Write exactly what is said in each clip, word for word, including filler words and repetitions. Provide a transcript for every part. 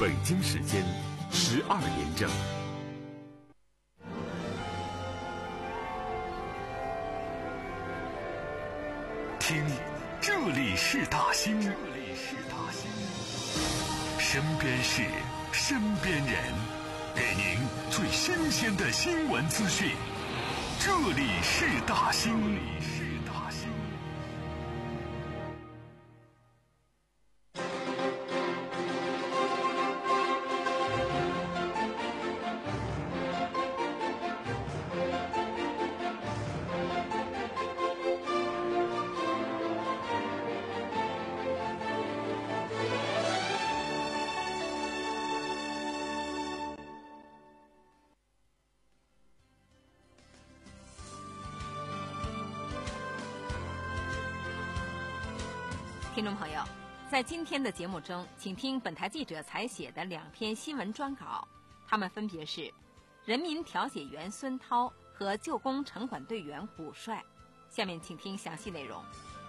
北京时间十二点整。 听，这里是大兴，这里是大兴，身边事，身边人，给您最新鲜的新闻资讯。这里是大兴，这里是大兴。 听众朋友，在今天的节目中，请听本台记者采写的两篇新闻专稿，他们分别是人民调解员孙涛和旧工城管队员古帅。下面请听详细内容。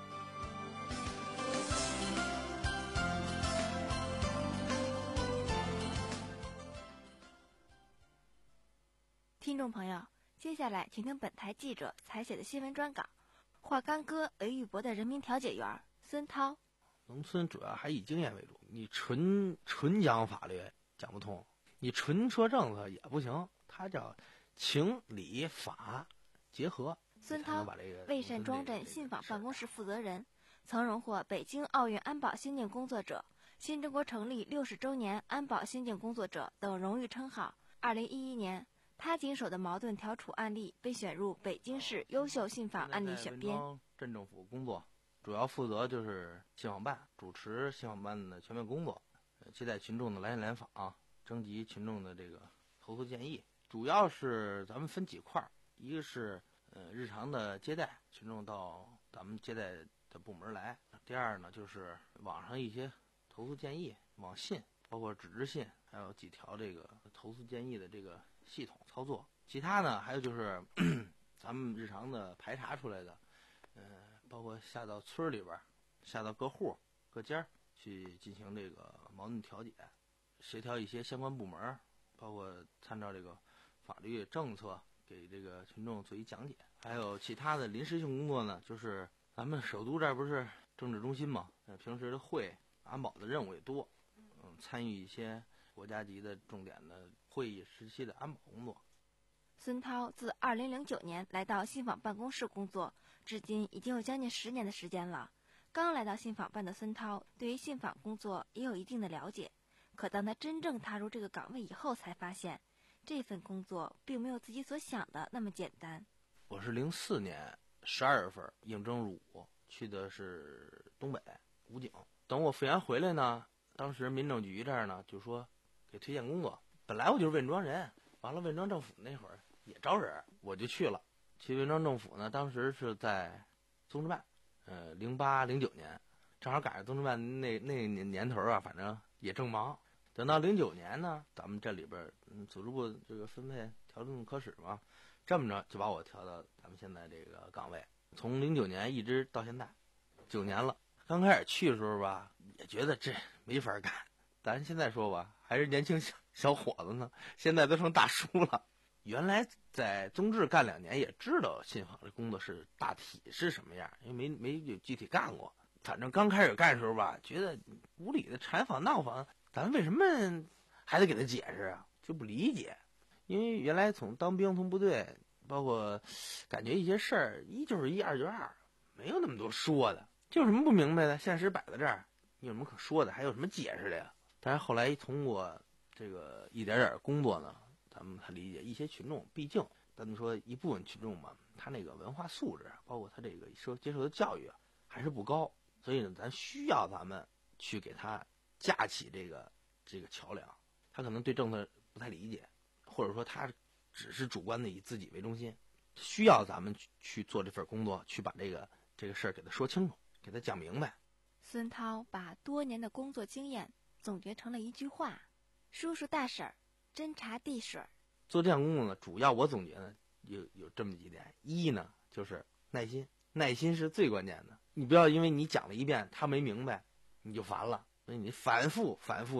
听众朋友，接下来请听本台记者采写的新闻专稿。华冈哥为玉博的人民调解员孙涛。 农村主要还以经验为主，你纯纯讲法律讲不通，你纯说政策也不行，它叫情理法结合。 孙涛，魏善庄镇信访办公室负责人，曾荣获北京奥运安保先进工作者、新中国成立六十周年安保先进工作者等荣誉称号。二零一一年，他经手的矛盾调处案例被选入北京市优秀信访案例选编。 镇政府工作主要负责就是信访办，主持信访办的全面工作，接待群众的来信来访，征集群众的这个投诉建议。主要是咱们分几块，一个是呃日常的接待，群众到咱们接待的部门来；第二呢，就是网上一些投诉建议，网信，包括纸质信，还有几条这个投诉建议的这个系统操作。其他呢，还有就是咱们日常的排查出来的。呃，包括下到村里边，下到各户、各家去进行这个矛盾调解，协调一些相关部门，包括参照这个法律政策给这个群众做一讲解。还有其他的临时性工作呢，就是咱们首都这儿不是政治中心嘛，呃，平时的会、安保的任务也多，嗯，参与一些国家级的重点的会议时期的安保工作。 孙涛自二零零九年来到信访办公室工作，至今已经有将近十年的时间了。刚来到信访办的孙涛，对于信访工作也有一定的了解。可当他真正踏入这个岗位以后，才发现这份工作并没有自己所想的那么简单。 我是零四年十二月份应征入伍，去的是东北武警。等我复员回来呢，当时民政局这儿呢就说给推荐工作。本来我就是魏庄人，完了魏庄政府那会儿也招人，我就去了。去魏庄政府呢，当时是在综治办，呃，零八零九年，正好赶上综治办那那年年头啊，反正也正忙。等到零九年呢，咱们这里边嗯，组织部这个分配调动科室嘛，这么着就把我调到咱们现在这个岗位。从零九年一直到现在，九年了。刚开始去的时候吧，也觉得这没法干。咱现在说吧，还是年轻小小伙子呢，现在都成大叔了。原来在综治干两年，也知道信访这工作是大体是什么样，因为没没有具体干过。反正刚开始干的时候吧，觉得无理的缠访闹访，咱为什么还得给他解释啊？就不理解。因为原来从当兵从部队，包括感觉一些事儿，一就是一，二就是二，没有那么多说的。就有什么不明白的，现实摆在这儿，你有什么可说的？还有什么解释的呀？但是后来通过这个一点点工作呢，咱们才理解一些群众，毕竟咱们说一部分群众嘛，他那个文化素质，包括他这个受接受的教育还是不高，所以呢，咱需要咱们去给他架起这个这个桥梁。他可能对政策不太理解，或者说他只是主观的以自己为中心，需要咱们去去做这份工作，去把这个这个事儿给他说清楚，给他讲明白。 孙涛把多年的工作经验总结成了一句话：叔叔大婶儿斟茶递水。 做这项工作呢，主要我总结呢有有这么几点。一呢就是耐心，耐心是最关键的。你不要因为你讲了一遍他没明白你就烦了，所以你反复反复的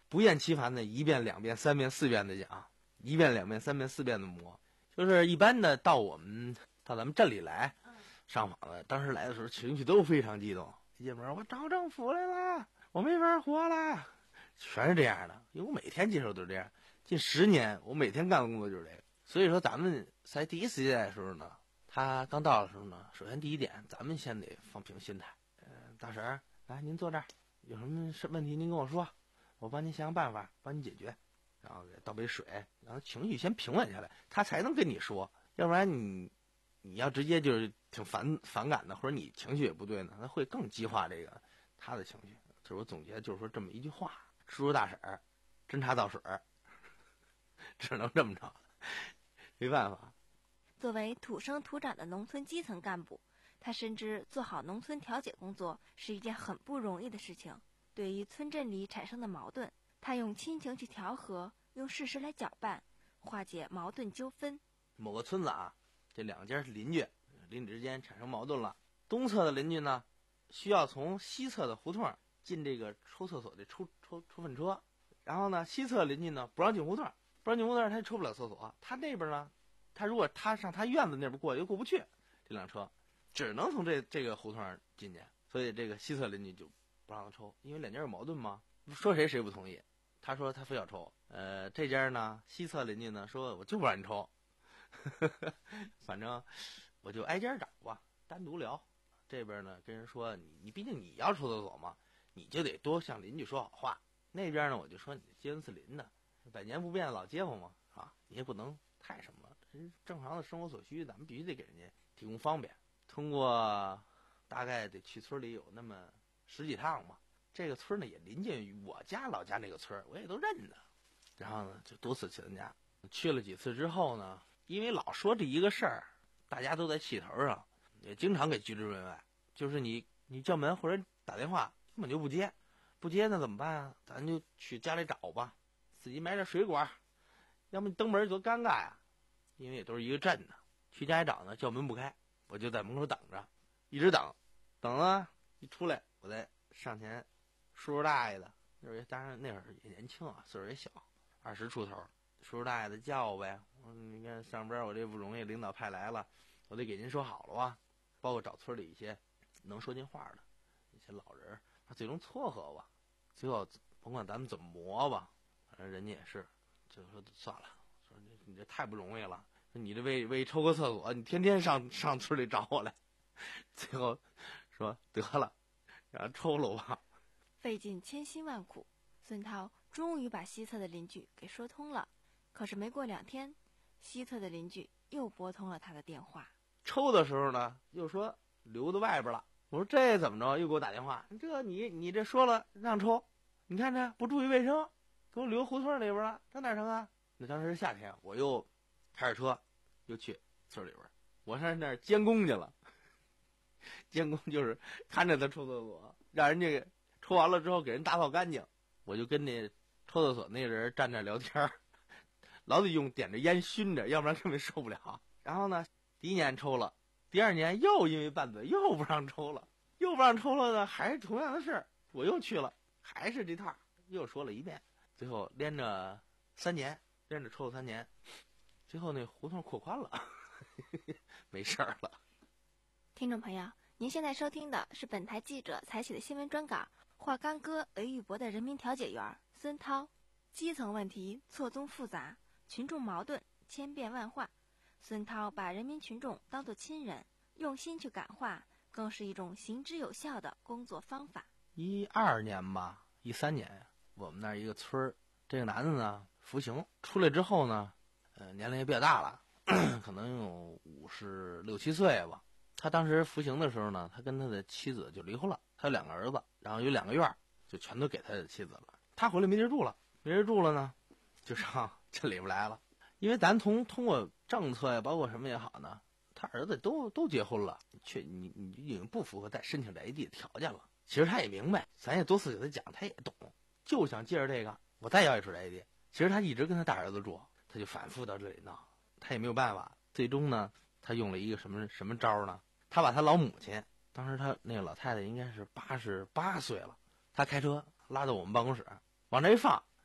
不厌其烦的一遍两遍三遍四遍的讲，一遍两遍三遍四遍的磨。就是一般的到我们到咱们镇里来上访的，当时来的时候情绪都非常激动，一进门我找政府来了，我没法活了，全是这样的。因为我每天接受都是这样，近十年我每天干的工作就是这个。所以说咱们在第一次接待的时候呢，他刚到的时候呢，首先第一点，咱们先得放平心态。呃，大婶儿，来您坐这儿，有什么问题您跟我说，我帮您想想办法，帮你解决。然后给倒杯水，让他情绪先平稳下来，他才能跟你说。要不然你你要直接就是挺反反感的，或者你情绪也不对呢，他会更激化这个他的情绪。这是我总结，就是说这么一句话：吃住大婶儿，斟茶倒水儿，只能这么着，没办法。 作为土生土长的农村基层干部，他深知做好农村调解工作是一件很不容易的事情。对于村镇里产生的矛盾，他用亲情去调和，用事实来搅拌，化解矛盾纠纷。 某个村子啊，这两家是邻居，邻里之间产生矛盾了。东侧的邻居呢，需要从西侧的胡同进这个抽厕所的抽抽抽粪车，然后呢，西侧邻居呢不让进胡同，不让进胡同，他也抽不了厕所。他那边呢，他如果他上他院子那边过又过不去，这辆车只能从这这个胡同进去，所以这个西侧邻居就不让他抽，因为两家有矛盾嘛，说谁谁不同意。他说他非要抽，呃，这家呢，西侧邻居呢说我就不让你抽，反正我就挨家找吧，单独聊。这边呢跟人说你你毕竟你要抽厕所嘛，你就得多向邻居说好话。那边呢我就说你街坊四邻的，百年不变的老街坊嘛，啊，你也不能太什么了，正常的生活所需，咱们必须得给人家提供方便。通过大概得去村里有那么十几趟吧。这个村呢也临近于我家老家那个村，我也都认得。然后呢就多次去他家，去了几次之后呢，因为老说这一个事儿，大家都在气头上，也经常给拒之门外。就是你你叫门或者打电话根本就不接，不接那怎么办啊？咱就去家里找吧，自己买点水果，要么你登门多尴尬呀。因为也都是一个镇的，去家里找呢，叫门不开，我就在门口等着，一直等，等了一出来，我再上前。叔叔大爷的，那会儿当然那会儿也年轻啊，岁数也小，二十出头。叔叔大爷的叫呗，我说你看上边我这不容易，领导派来了，我得给您说好了吧。包括找村里一些能说进话的一些老人，最终撮合吧。最后甭管咱们怎么磨吧，反正人家也是，就说算了，说你你这太不容易了，你这为为抽个厕所，你天天上上村里找我来。最后说得了，让他抽了吧。 费尽千辛万苦，孙涛终于把西侧的邻居给说通了。可是没过两天，西侧的邻居又拨通了他的电话。 抽的时候呢，又说留在外边了。我说这怎么着？又给我打电话，这你你这说了让抽，你看这不注意卫生，给我留胡同里边了，这哪成啊？那当时是夏天，我又开着车又去村里边，我上那儿监工去了。监工就是看着他抽厕所，让人家抽完了之后给人打扫干净，我就跟那抽厕所那人站那聊天，老得用点着烟熏着，要不然根本受不了。然后呢，第一年抽了，第二年又因为拌嘴又不让抽了，又不让抽了呢，还是同样的事儿，我又去了，还是这套，又说了一遍，最后连着三年，连着抽了三年，最后那胡同扩宽了，没事儿了。 听众朋友，您现在收听的是本台记者采写的新闻专稿，华冈哥韦玉博的人民调解员孙涛。基层问题错综复杂，群众矛盾千变万化，孙涛把人民群众当作亲人，用心去感化，更是一种行之有效的工作方法。 一二年吧，一三年，我们那儿一个村儿，这个男的呢服刑出来之后呢，呃，年龄也比较大了，可能有五十六七岁吧。他当时服刑的时候呢，他跟他的妻子就离婚了，他有两个儿子，然后有两个院儿，就全都给他的妻子了。他回来没地儿住了，没人住了呢，就上镇里边来了。因为咱从通过政策呀，包括什么也好呢，他儿子都都结婚了，却你你已经不符合再申请这 A D 的条件了。其实他也明白，咱也多次给他讲，他也懂，就想借着这个我再要一处 A D。其实他一直跟他大儿子住，他就反复到这里闹，他也没有办法。最终呢，他用了一个什么什么招呢？他把他老母亲，当时他那个老太太应该是八十八岁了，他开车拉到我们办公室，往这一放，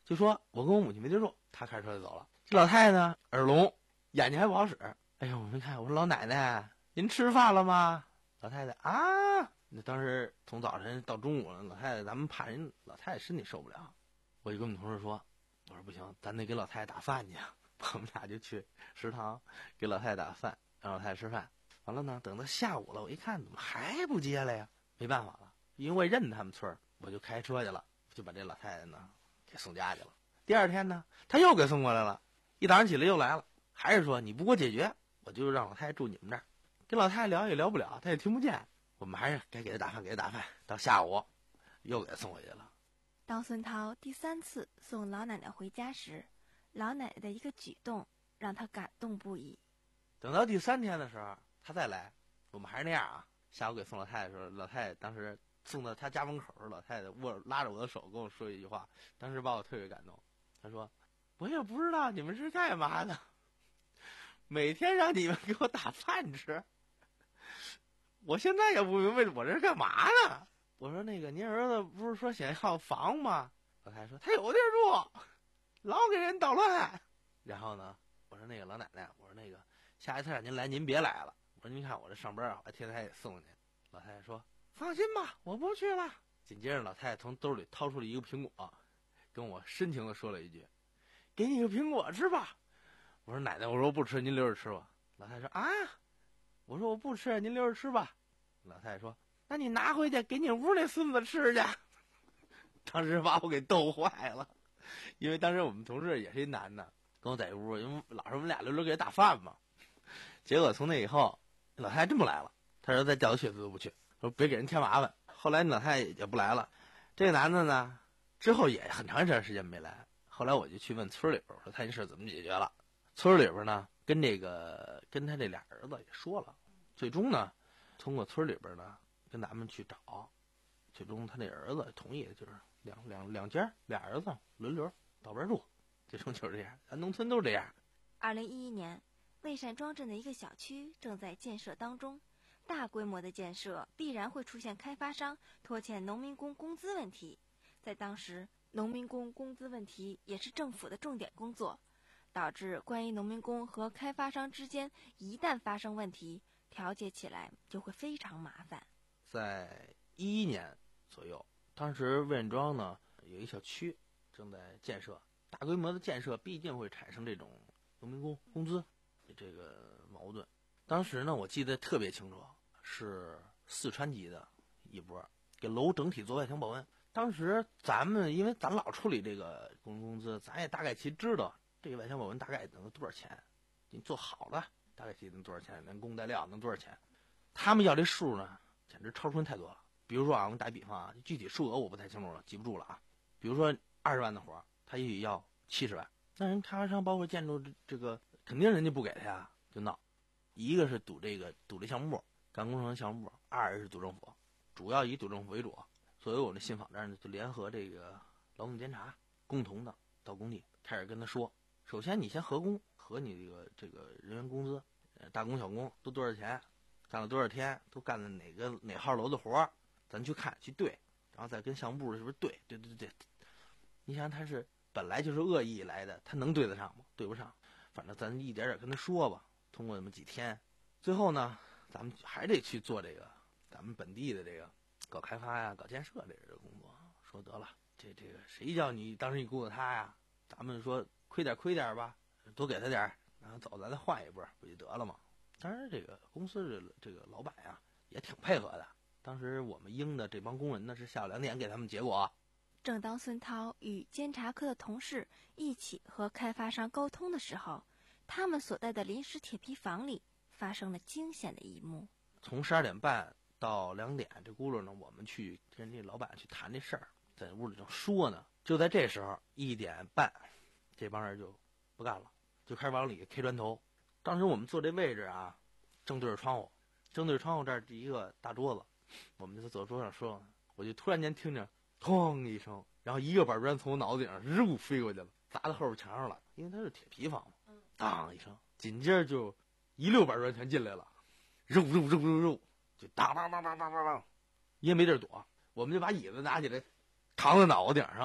就说我跟我母亲没地住，他开车就走了。这老太太呢耳聋，眼睛还不好使。哎呦，我没看，我说老奶奶您吃饭了吗？老太太啊，那当时从早晨到中午了，老太太咱们怕人老太太身体受不了，我就跟我们同事说，我说不行，咱得给老太太打饭去。我们俩就去食堂给老太太打饭，让老太太吃饭。完了呢，等到下午了，我一看怎么还不接来呀？没办法了，因为我也认他们村儿，我就开车去了，就把这老太太呢给送家去了。第二天呢，他又给送过来了，一早上起来又来了，还是说你不给我解决，我就让老太太住你们这儿。跟老太太聊也聊不了，她也听不见，我们还是该给她打饭，给她打饭。到下午又给她送回去了。 当孙涛第三次送老奶奶回家时，老奶奶的一个举动让他感动不已。 等到第三天的时候，他再来，我们还是那样啊。下午给送老太太的时候，老太太当时送到她家门口，老太太握拉着我的手跟我说一句话，当时把我特别感动。她说：“我也不知道你们是干嘛的，每天让你们给我打饭吃，我现在也不明白我这是干嘛呢。”我说：“那个您儿子不是说想要房吗？”老太太说：“他有地儿住，老给人捣乱。”然后呢，我说：“那个老奶奶，我说那个下一次让您来，您别来了。我说您看我这上班啊，我天天也送您。”老太太说：“放心吧，我不去了。”紧接着，老太太从兜里掏出了一个苹果，跟我深情地说了一句：“给你个苹果吃吧。”我说：“奶奶，我说我不吃，您留着吃吧。”老太太说：“啊。”我说：“我不吃，您留着吃吧。”老太太说：“那你拿回去给你屋那孙子吃去。”当时把我给逗坏了，因为当时我们同事也是一男的，跟我在一屋，因为老是我们俩轮流给他打饭嘛。结果从那以后，老太太真不来了。他说再叫他去他都不去，说别给人添麻烦。后来老太太也不来了。这个男的呢，之后也很长一段时间没来。后来我就去问村里边，说他这事怎么解决了。村里边呢，跟这个跟他这俩儿子也说了，最终呢，通过村里边呢跟咱们去找，最终他那儿子同意，就是两两两家俩儿子轮流到边住，最终就是这样。咱农村都是这样。 二零一一年，魏善庄镇的一个小区正在建设当中，大规模的建设必然会出现开发商拖欠农民工工资问题。在当时，农民工工资问题也是政府的重点工作，导致关于农民工和开发商之间一旦发生问题，调解起来就会非常麻烦。 在一一年左右，当时魏善庄呢有一小区正在建设，大规模的建设必定会产生这种农民工工资这个矛盾。当时呢，我记得特别清楚，是四川籍的一波给楼整体做外墙保温。当时咱们因为咱老处理这个工人工资，咱也大概其知道这个外墙保温大概能多少钱，你做好了大概其能多少钱，连工带料能多少钱。他们要这数呢，简直超出人太多了。比如说啊，我们打比方啊，具体数额我不太清楚了，记不住了啊。比如说二十万的活，他也许要七十万，那人开发商包括建筑这个肯定人家不给他呀，就闹。一个是赌这个赌这项目部，干工程项目部；二是赌政府，主要以赌政府为主。所以我们的信访这儿呢，就联合这个劳动监察，共同的到工地开始跟他说：首先你先核工，核你这个这个人员工资，大工小工都多少钱，干了多少天，都干了哪个哪号楼的活，咱去看去对，然后再跟项目部是不是对对对对。你想他是本来就是恶意来的，他能对得上吗？对不上。反正咱一点点跟他说吧，通过那么几天，最后呢，咱们还得去做这个咱们本地的这个搞开发呀、搞建设这个工作。说得了，这这个谁叫你当时你雇的他呀？咱们说亏点亏点吧，多给他点，然后走咱再换一波，不就得了吗？当然，这个公司的这个老板呀也挺配合的。当时我们应的这帮工人呢是下午两点给他们结果。 正当孙涛与监察科的同事一起和开发商沟通的时候，他们所在的临时铁皮房里发生了惊险的一幕。 从十二点半到两点，这轱辘呢，我们去跟这老板去谈这事儿，在屋里正说呢。就在这时候，一点半，这帮人就不干了，就开始往里 K 砖头。当时我们坐这位置啊，正对着窗户，正对着窗户这儿一个大桌子，我们就坐桌上说，我就突然间听着哐一声，然后一个板砖从我脑子顶上日飞过去了，砸到后边墙上了，因为它是铁皮房嘛，当一声，紧接着就一溜板砖全进来了，肉肉肉肉肉，就当当当当当当当，也没地儿躲，我们就把椅子拿起来扛在脑袋顶上，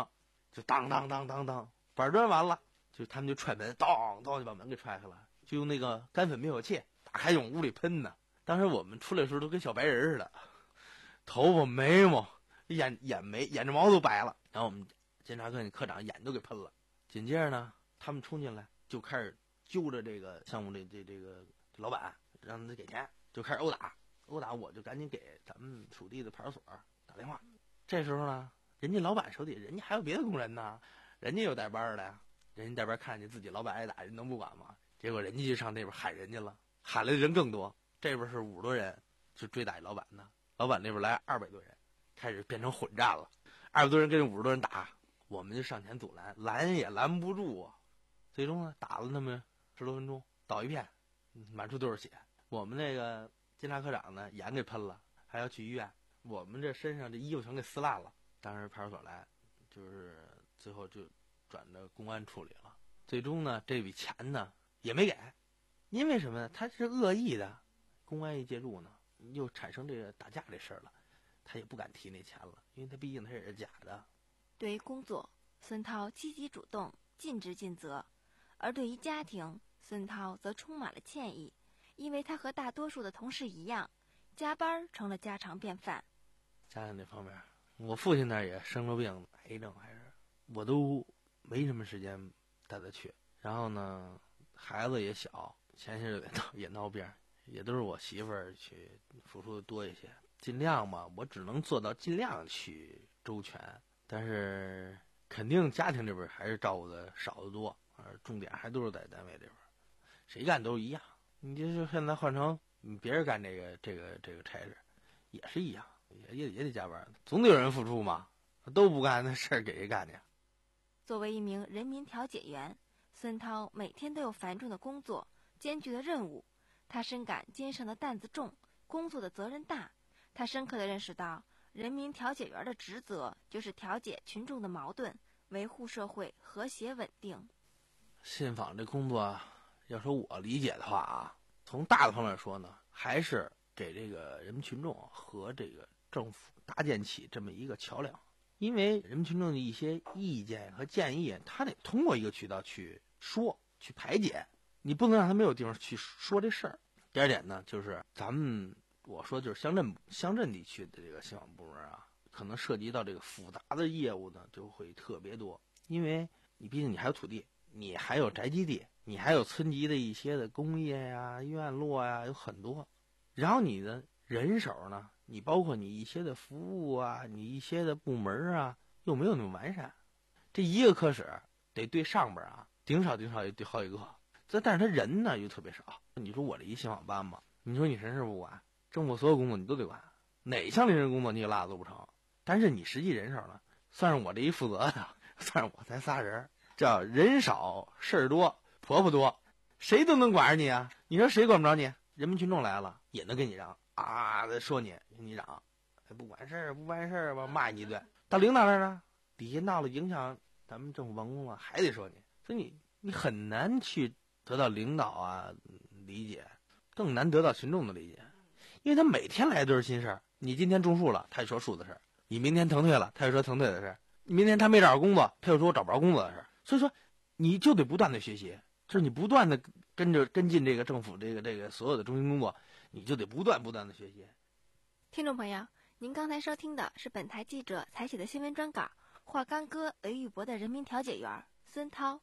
就当当当当当，板砖完了，就他们就踹门，当当就把门给踹开了，就用那个干粉灭火器打开往屋里喷呢。当时我们出来的时候都跟小白人似的，头发眉毛眼眼眉眼睫毛都白了，然后我们检察科科长眼都给喷了。紧接着呢，他们冲进来就开始揪着这个项目这这这个老板，让他给钱，就开始殴打。殴打我就赶紧给咱们属地的派出所打电话。这时候呢，人家老板手底人家还有别的工人呢，人家有带班的呀，人家带班看见自己老板挨打，人能不管吗？结果人家就上那边喊人家了，喊来的人更多，这边是五十多人就追打老板呢，老板那边来二百多人，开始变成混战了，二百多人跟五十多人打，我们就上前阻拦，拦也拦不住啊。最终呢，打了那么十多分钟，倒一片，满处都是血。我们那个监察科长呢，眼给喷了，还要去医院。我们这身上这衣服全给撕烂了。当时派出所来，就是最后就转到公安处理了。最终呢，这笔钱呢也没给，因为什么呢？他是恶意的，公安一介入呢，又产生这个打架这事儿了，他也不敢提那钱了，因为他毕竟他也是假的。 对于工作，孙涛积极主动，尽职尽责；而对于家庭，孙涛则充满了歉意，因为他和大多数的同事一样，加班成了家常便饭。 家庭这方面，我父亲那儿也生了病，癌症还是，我都没什么时间带他去。然后呢，孩子也小，前些日子也闹也闹病，也都是我媳妇儿去付出的多一些。尽量嘛，我只能做到尽量去周全，但是肯定家庭这边还是照顾的少得多，而重点还都是在单位这边，谁干都一样。你就是现在换成别人干这个这个这个差事，也是一样，也也也得加班，总得有人付出嘛，都不干那事儿给谁干去？ 作为一名人民调解员，孙涛每天都有繁重的工作、艰巨的任务，他深感肩上的担子重，工作的责任大。他深刻地认识到，人民调解员的职责就是调解群众的矛盾，维护社会和谐稳定。 信访这工作，要说我理解的话啊，从大的方面说呢，还是给这个人民群众和这个政府搭建起这么一个桥梁。因为人民群众的一些意见和建议，他得通过一个渠道去说、去排解，你不能让他没有地方去说这事儿。第二点呢，就是咱们我说就是乡镇乡镇地区的这个信访部门啊，可能涉及到这个复杂的业务呢，就会特别多。因为你毕竟你还有土地，你还有宅基地，你还有村级的一些的工业呀、院落呀，有很多。然后你的人手呢，你包括你一些的服务啊，你一些的部门啊，又没有那么完善。这一个科室得对上边啊，顶少顶少也对好几个。这但是他人呢又特别少。你说我这一信访班嘛，你说你什么事不管，政府所有工作你都得管，哪项临时工作你也落都不成。但是你实际人手呢，算是我这一负责的，算是我才仨人，叫人少事儿多，婆婆多，谁都能管着你啊。你说谁管不着你？人民群众来了也能跟你嚷啊，说你跟你嚷，不管事儿不办事儿吧，骂你一顿。到领导那儿呢，底下闹了影响咱们政府办公了，还得说你。所以你你很难去得到领导啊理解，更难得到群众的理解，因为他每天来都是新事儿。你今天种树了，他就说树的事儿；你明天腾退了，他就说腾退的事儿；明天他没找着工作，他就说我找不着工作的事儿。所以说，你就得不断的学习，就是你不断的跟着跟进这个政府这个这个所有的中心工作，你就得不断不断的学习。 听众朋友，您刚才收听的是本台记者采写的新闻专稿，华冈哥雷玉博的人民调解员孙涛。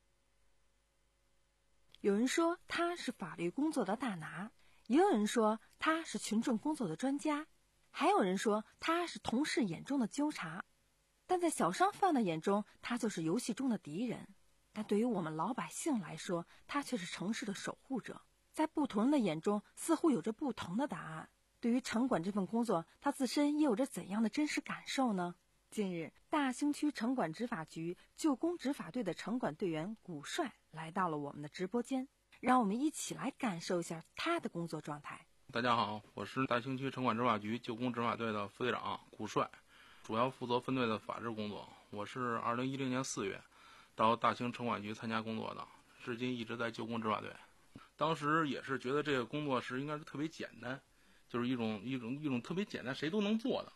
有人说他是法律工作的大拿，也有人说他是群众工作的专家，还有人说他是同事眼中的纠察。但在小商贩的眼中，他就是游戏中的敌人。但对于我们老百姓来说，他却是城市的守护者。在不同人的眼中，似乎有着不同的答案。对于城管这份工作，他自身又有着怎样的真实感受呢？近日，大兴区城管执法局旧宫执法队的城管队员古帅来到了我们的直播间，让我们一起来感受一下他的工作状态。 大家好，我是大兴区城管执法局旧宫执法队的副队长古帅，主要负责分队的法制工作。我是二零一零年四月到大兴城管局参加工作的，至今一直在旧宫执法队。当时也是觉得这个工作是应该是特别简单，就是一种一种一种特别简单谁都能做的，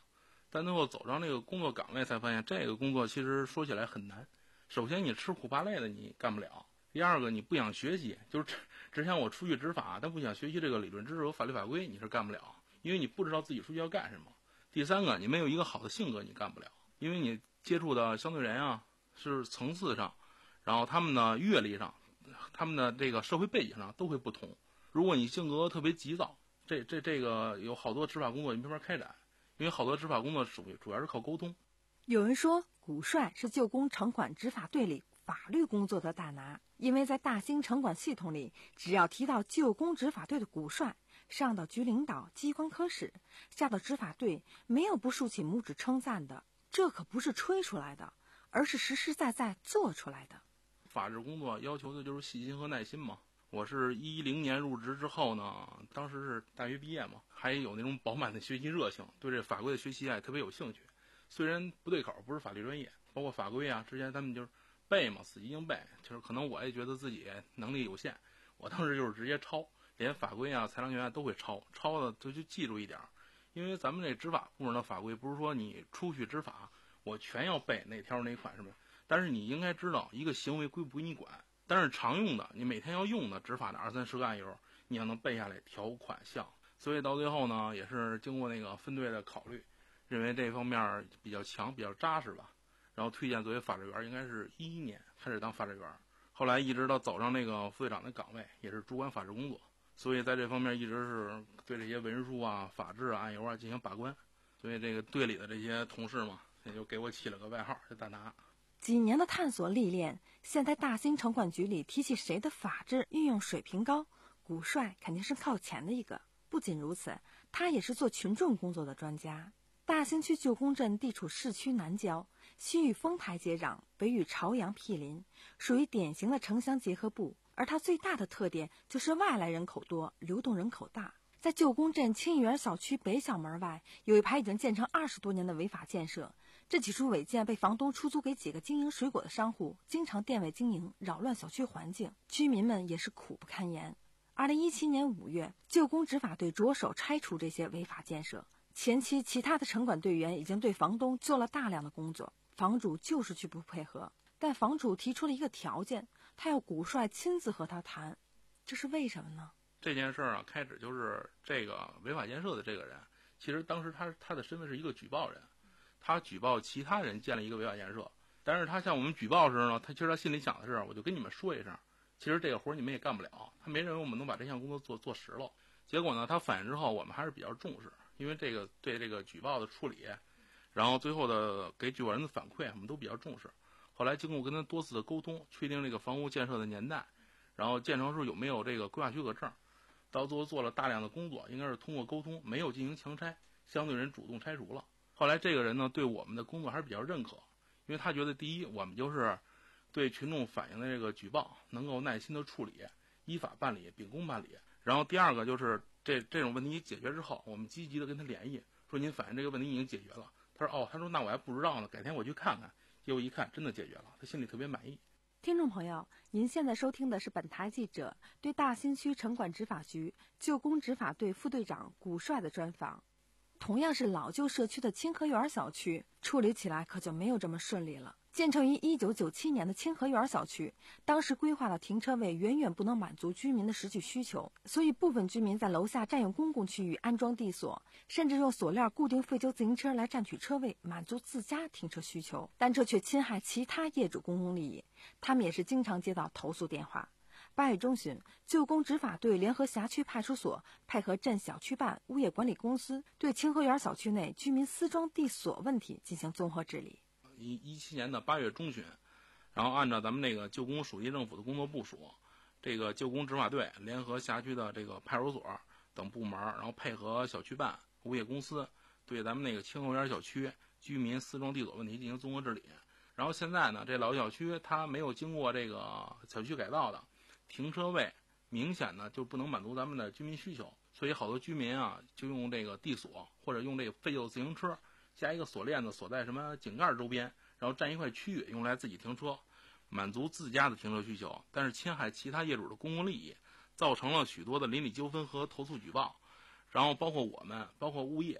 但最后走上这个工作岗位，才发现这个工作其实说起来很难。首先你吃苦怕累的你干不了，第二个你不想学习，就是只只想我出去执法，但不想学习这个理论知识和法律法规，你是干不了，因为你不知道自己出去要干什么。第三个，你没有一个好的性格，你干不了，因为你接触的相对人啊是层次上，然后他们的阅历上，他们的这个社会背景上都会不同。如果你性格特别急躁，这这这个有好多执法工作你没法开展，因为好多执法工作属于主要是靠沟通。 有人说古帅是旧宫城管执法队里法律工作的大拿，因为在大兴城管系统里，只要提到旧宫执法队的古帅，上到局领导、机关科室，下到执法队，没有不竖起拇指称赞的。这可不是吹出来的，而是实实在在做出来的。 法治工作要求的就是细心和耐心嘛。我是一零年入职之后呢，当时是大学毕业嘛，还有那种饱满的学习热情，对这法规的学习也特别有兴趣。虽然不对口，不是法律专业，包括法规啊，之前他们就是背嘛，死记硬背，就是可能我也觉得自己能力有限，我当时就是直接抄，连法规啊、裁量权啊都会抄，抄的就就记住一点。因为咱们这执法部门的法规不是说你出去执法我全要背哪条哪款什么，但是你应该知道一个行为归不归你管，但是常用的你每天要用的执法的二三十个案由，你要能背下来条款项。所以到最后呢，也是经过那个分队的考虑，认为这方面比较强比较扎实吧，然后推荐作为法制员，应该是一一年开始当法制员，后来一直到走上那个副队长的岗位，也是主管法制工作，所以在这方面一直是对这些文书啊、法制啊、案由啊进行把关。所以这个队里的这些同事嘛，也就给我起了个外号，叫大拿。 几年的探索历练，现在大兴城管局里提起谁的法制运用水平高，古帅肯定是靠前的一个。不仅如此，他也是做群众工作的专家。大兴区旧宫镇地处市区南郊，西与丰台接壤，北与朝阳毗邻，属于典型的城乡结合部。而它最大的特点就是外来人口多，流动人口大。在旧宫镇清园小区北小门外，有一排已经建成二十多年的违法建设。这几处违建被房东出租给几个经营水果的商户，经常店外经营，扰乱小区环境，居民们也是苦不堪言。二零一七年五月，旧宫执法队着手拆除这些违法建设。前期其他的城管队员已经对房东做了大量的工作，房主就是拒不配合。但房主提出了一个条件，他要古帅亲自和他谈，这是为什么呢？ 这件事儿啊，开始就是这个违法建设的这个人，其实当时他他的身份是一个举报人，他举报其他人建了一个违法建设，但是他向我们举报时呢，他其实他心里想的是，我就跟你们说一声，其实这个活你们也干不了，他没认为我们能把这项工作做做实了。结果呢，他反映之后，我们还是比较重视，因为这个对这个举报的处理，然后最后的给举报人的反馈，我们都比较重视。后来经过跟他多次的沟通，确定这个房屋建设的年代，然后建成时有没有这个规划许可证，到最后做了大量的工作，应该是通过沟通，没有进行强拆，相对人主动拆除了。后来这个人呢，对我们的工作还是比较认可，因为他觉得第一，我们就是对群众反映的这个举报能够耐心的处理，依法办理，秉公办理。然后第二个就是这这种问题解决之后，我们积极的跟他联系，说您反映这个问题已经解决了。他说哦，他说那我还不知道呢，改天我去看看。结果一看，真的解决了，他心里特别满意。 听众朋友，您现在收听的是本台记者对大兴区城管执法局旧宫执法队副队长古帅的专访。同样是老旧社区的清河园小区，处理起来可就没有这么顺利了。建成于一九九七年的清河园小区，当时规划的停车位远远不能满足居民的实际需求，所以部分居民在楼下占用公共区域安装地锁，甚至用锁链固定废旧自行车来占取车位，满足自家停车需求，但这却侵害其他业主公共利益。他们也是经常接到投诉电话。八月中旬，旧宫执法队联合辖区派出所配合镇小区办、物业管理公司，对清河园小区内居民私装地锁问题进行综合治理。 一一七年的八月中旬，然后按照咱们这个旧宫属地政府的工作部署，这个旧宫执法队联合辖区的这个派出所等部门，然后配合小区办、物业公司，对咱们那个清河园小区居民私装地锁问题进行综合治理。然后现在呢，这老小区它没有经过这个小区改造的停车位，明显呢就不能满足咱们的居民需求，所以好多居民啊就用这个地锁或者用这个废旧自行车加一个锁链子锁在什么井盖周边，然后占一块区域用来自己停车，满足自家的停车需求，但是侵害其他业主的公共利益，造成了许多的邻里纠纷和投诉举报。然后包括我们包括物业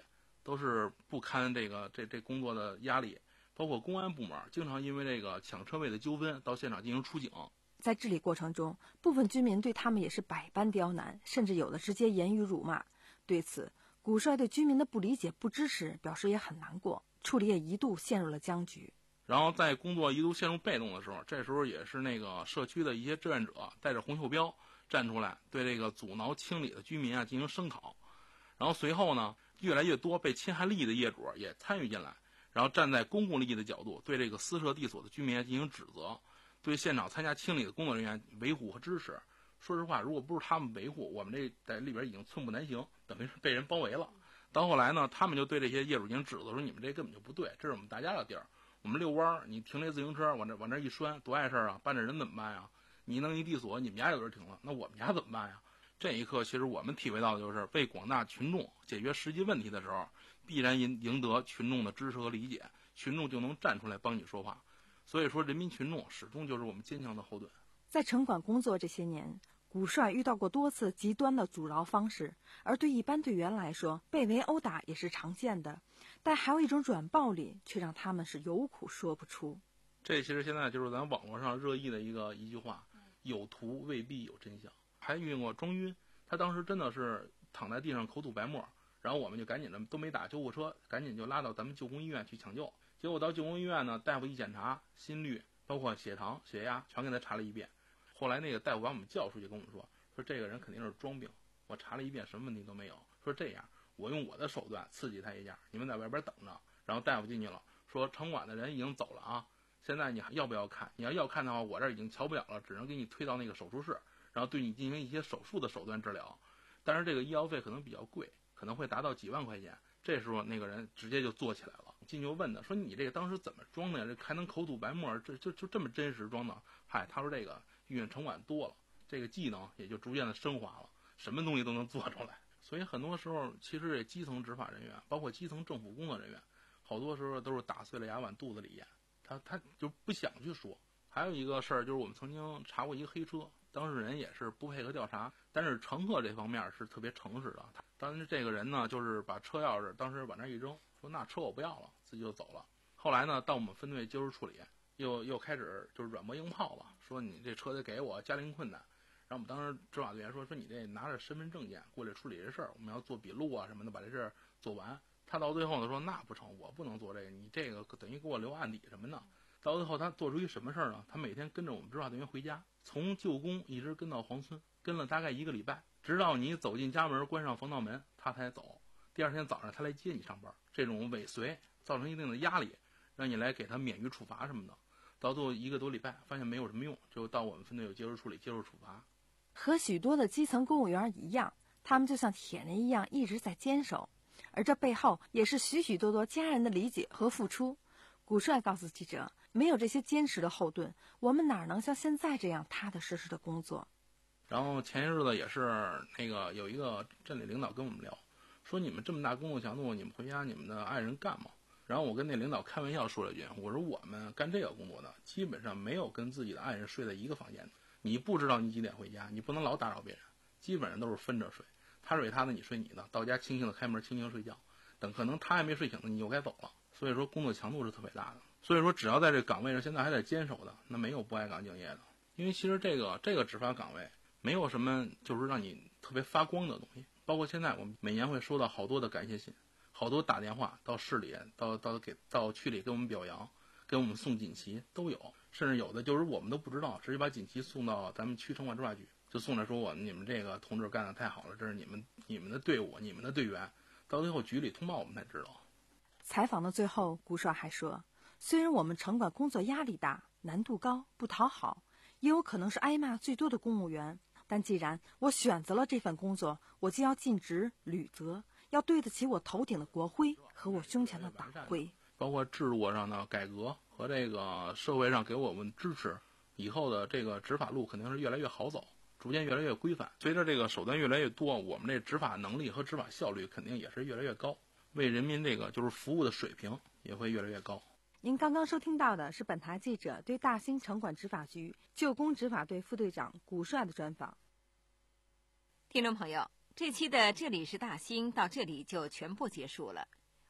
都是不堪这个这这工作的压力，包括公安部门经常因为这个抢车位的纠纷到现场进行出警。 在治理过程中，部分居民对他们也是百般刁难，甚至有的直接言语辱骂。对此，古帅对居民的不理解、不支持表示也很难过，处理也一度陷入了僵局。 然后在工作一度陷入被动的时候，这时候也是那个社区的一些志愿者带着红袖标站出来，对这个阻挠清理的居民啊进行声讨。然后随后呢，越来越多被侵害利益的业主也参与进来，然后站在公共利益的角度，对这个私设地所的居民进行指责，对现场参加清理的工作人员维护和支持。说实话，如果不是他们维护，我们这在里边已经寸步难行，等于是被人包围了。到后来呢，他们就对这些业主进行指责，说你们这根本就不对，这是我们大家的地儿，我们遛弯，你停这自行车往这往这一拴，多碍事啊！搬着人怎么办呀？你弄一地锁，你们家有人停了，那我们家怎么办呀？这一刻，其实我们体会到的就是，为广大群众解决实际问题的时候，必然赢赢得群众的支持和理解，群众就能站出来帮你说话。所以说，人民群众始终就是我们坚强的后盾。 在城管工作这些年，古帅遇到过多次极端的阻挠方式，而对一般队员来说，被围殴打也是常见的。但还有一种软暴力，却让他们是有苦说不出。 这其实现在就是咱网络上热议的一个一句话：有图未必有真相。还遇见过装晕，他当时真的是躺在地上口吐白沫，然后我们就赶紧的都没打救护车，赶紧就拉到咱们救工医院去抢救。结果到救工医院呢，大夫一检查，心率包括血糖、血压全给他查了一遍。后来那个大夫把我们叫出去跟我们说，说这个人肯定是装病，我查了一遍什么问题都没有。说这样，我用我的手段刺激他一下，你们在外边等着。然后大夫进去了，说城管的人已经走了啊，现在你还要不要看？你要要看的话，我这儿已经瞧不了了，只能给你推到那个手术室，然后对你进行一些手术的手段治疗。但是这个医药费可能比较贵，可能会达到几万块钱。这时候那个人直接就坐起来了，进去就问他说：“你这个当时怎么装的呀？这还能口吐白沫，这就就这么真实装的？”嗨，他说这个遇见城管多了，这个技能也就逐渐的升华了，什么东西都能做出来。所以很多时候，其实这基层执法人员，包括基层政府工作人员，好多时候都是打碎了牙往肚子里咽，他他就不想去说。还有一个事儿就是我们曾经查过一个黑车，当事人也是不配合调查，但是乘客这方面是特别诚实的。当时这个人呢，就是把车钥匙当时往那一扔，说那车我不要了，自己就走了。后来呢，到我们分队接受处理，又又开始就是软磨硬泡了，说你这车得给我，家庭困难。然后我们当时执法队员说说你这拿着身份证件过来处理这事儿，我们要做笔录啊什么的，把这事儿做完。他到最后呢说那不成，我不能做这个，你这个等于给我留案底什么的。到最后他做出一什么事儿呢？他每天跟着我们执法队员回家，从旧宫一直跟到黄村，跟了大概一个礼拜，直到你走进家门关上防盗门他才走。第二天早上他来接你上班，这种尾随造成一定的压力，让你来给他免于处罚什么的。到最后一个多礼拜发现没有什么用，就到我们分队有接受处理接受处罚。 和许多的基层公务员一样，他们就像铁人一样一直在坚守，而这背后也是许许多多家人的理解和付出。古帅告诉记者，没有这些坚实的后盾，我们哪能像现在这样踏踏实实的工作。 然后前些日子也是那个有一个镇里领导跟我们聊，说你们这么大工作强度，你们回家你们的爱人干吗？然后我跟那领导开玩笑说了一句，我说我们干这个工作的基本上没有跟自己的爱人睡在一个房间的，你不知道你几点回家，你不能老打扰别人，基本上都是分着睡，他睡他的你睡你的，到家轻轻的开门轻轻睡觉，等可能他还没睡醒呢你又该走了。所以说工作强度是特别大的，所以说只要在这岗位上现在还在坚守的，那没有不爱岗敬业的。因为其实这个这个执法岗位没有什么就是让你特别发光的东西，包括现在我们每年会收到好多的感谢信，好多打电话到市里到到给到区里给我们表扬，给我们送锦旗都有，甚至有的就是我们都不知道，直接把锦旗送到咱们区城管执法局，就送来说我你们这个同志干得太好了，这是你们你们的队伍你们的队员，到最后局里通报我们才知道。 采访的最后，古帅还说，虽然我们城管工作压力大，难度高，不讨好，也有可能是挨骂最多的公务员，但既然我选择了这份工作，我就要尽职履责，要对得起我头顶的国徽和我胸前的党徽。 包括制度上的改革和这个社会上给我们支持，以后的这个执法路肯定是越来越好走，逐渐越来越规范。随着这个手段越来越多，我们这执法能力和执法效率肯定也是越来越高，为人民这个就是服务的水平也会越来越高。 您刚刚收听到的是本台记者对大兴城管执法局旧宫执法队副队长古帅的专访。 听众朋友，这期的这里是大兴到这里就全部结束了。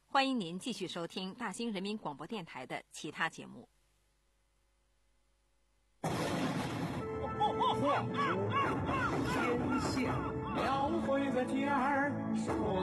欢迎您继续收听大兴人民广播电台的其他节目。 天下描绘的天儿说